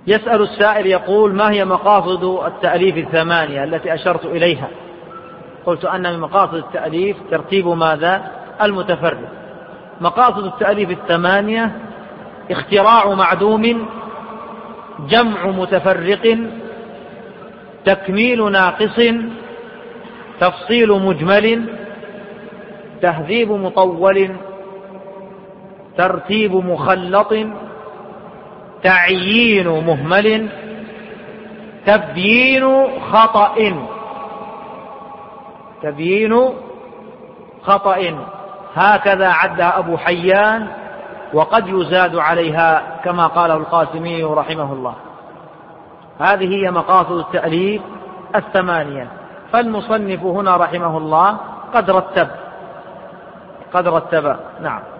يسأل السائل يقول: ما هي مقاصد التأليف الثمانية التي أشرت إليها؟ قلت أن من مقاصد التأليف ترتيب ماذا؟ المتفرد. مقاصد التأليف الثمانية: اختراع معدوم، جمع متفرق، تكميل ناقص، تفصيل مجمل، تهذيب مطول، ترتيب مخلط، تعيين مهمل، تبيين خطأ. هكذا عدها أبو حيان، وقد يزاد عليها كما قاله القاسمي رحمه الله. هذه هي مقاصد التأليف الثمانية. فالمصنف هنا رحمه الله قد رتب. نعم.